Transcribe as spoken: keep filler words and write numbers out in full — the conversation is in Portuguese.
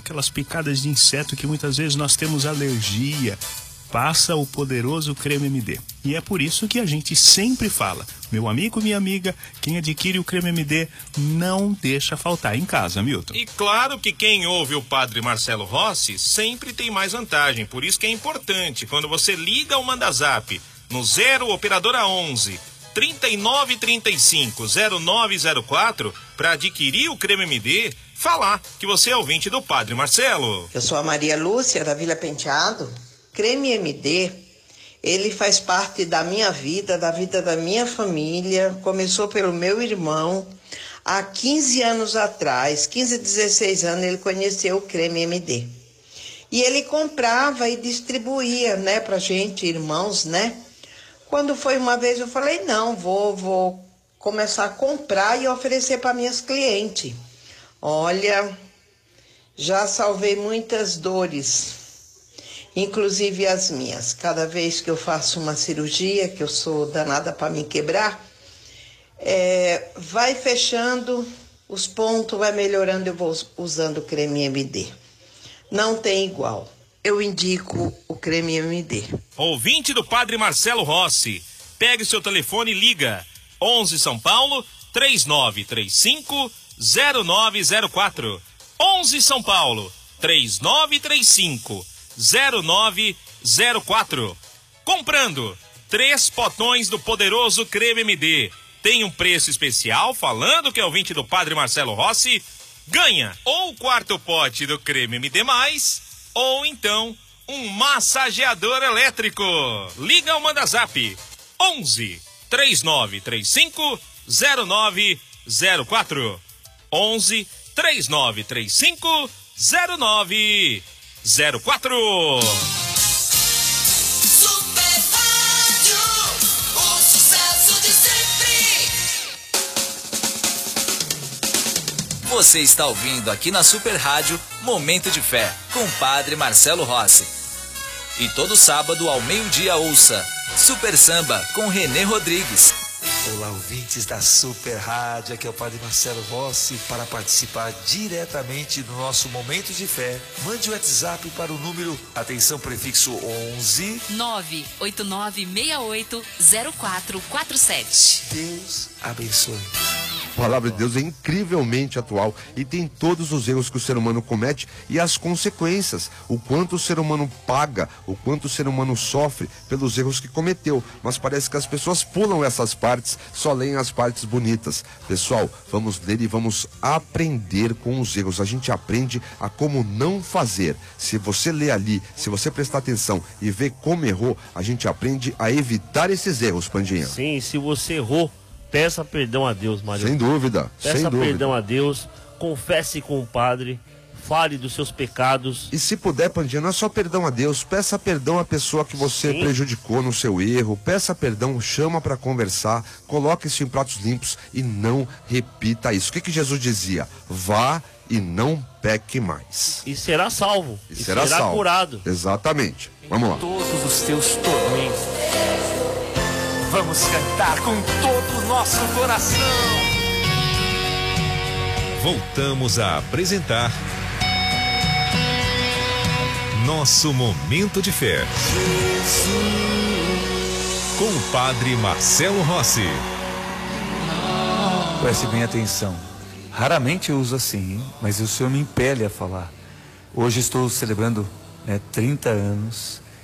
aquelas picadas de inseto que muitas vezes nós temos alergia, passa o poderoso Creme M D. E é por isso que a gente sempre fala, meu amigo, minha amiga, quem adquire o Creme M D não deixa faltar em casa, Milton. E claro que quem ouve o Padre Marcelo Rossi sempre tem mais vantagem, por isso que é importante, quando você liga o Manda Zap no zero operadora onze, trinta e nove trinta e cinco, zero nove zero quatro para adquirir o Creme M D, falar que você é ouvinte do Padre Marcelo. Eu sou a Maria Lúcia, da Vila Penteado. Creme M D, ele faz parte da minha vida, da vida da minha família. Começou pelo meu irmão. Há quinze anos atrás, quinze, dezesseis anos, ele conheceu o Creme M D. E ele comprava e distribuía, né, pra gente, irmãos, né? Quando foi uma vez, eu falei, não, vou, vou começar a comprar e oferecer para minhas clientes. Olha, já salvei muitas dores, inclusive as minhas. Cada vez que eu faço uma cirurgia, que eu sou danada para me quebrar, é, vai fechando, os pontos vai melhorando, eu vou usando o Creme M D. Não tem igual. Eu indico o Creme M D. Ouvinte do Padre Marcelo Rossi, pegue seu telefone e liga. onze São Paulo, três nove três cinco, zero nove zero quatro. onze São Paulo, três nove três cinco, zero nove zero quatro. Comprando três potões do poderoso Creme M D. Tem um preço especial, falando que é ouvinte do Padre Marcelo Rossi, ganha ou o quarto pote do Creme M D mais, ou então um massageador elétrico. Liga ou manda zap onze, três nove três cinco, zero nove zero quatro. onze, três nove três cinco, zero nove zero quatro. Super Rádio, o sucesso de sempre. Você está ouvindo aqui na Super Rádio Momento de Fé, com o Padre Marcelo Rossi. E todo sábado ao meio-dia ouça Super Samba com Renê Rodrigues. Olá, ouvintes da Super Rádio, aqui é o Padre Marcelo Rossi. Para participar diretamente do nosso Momento de Fé, mande o WhatsApp para o número, atenção, prefixo onze, nove oito nove seis oito zero quatro quatro sete. Deus abençoe. A palavra de Deus é incrivelmente atual e tem todos os erros que o ser humano comete e as consequências, o quanto o ser humano paga, o quanto o ser humano sofre pelos erros que cometeu. Mas parece que as pessoas pulam essas partes, só leem as partes bonitas. Pessoal, vamos ler e vamos aprender com os erros. A gente aprende a como não fazer. Se você ler ali, se você prestar atenção e ver como errou, a gente aprende a evitar esses erros, Pandinha. Sim, se você errou, peça perdão a Deus, Mário. Sem dúvida, Peça sem dúvida. perdão a Deus, confesse com o Padre, fale dos seus pecados. E se puder, Pandinha, não é só perdão a Deus, peça perdão à pessoa que você Sim. prejudicou no seu erro, peça perdão, chama para conversar, coloque isso em pratos limpos e não repita isso. O que que Jesus dizia? Vá e não peque mais. E será salvo. E, e será, será salvo. curado. Exatamente. Vamos lá. Todos os teus tormentos, vamos cantar com todo o nosso coração. Voltamos a apresentar nosso Momento de Fé. Com o Padre Marcelo Rossi. Preste bem atenção. Raramente eu uso assim, hein? Mas o Senhor me impele a falar. Hoje estou celebrando, né, trinta anos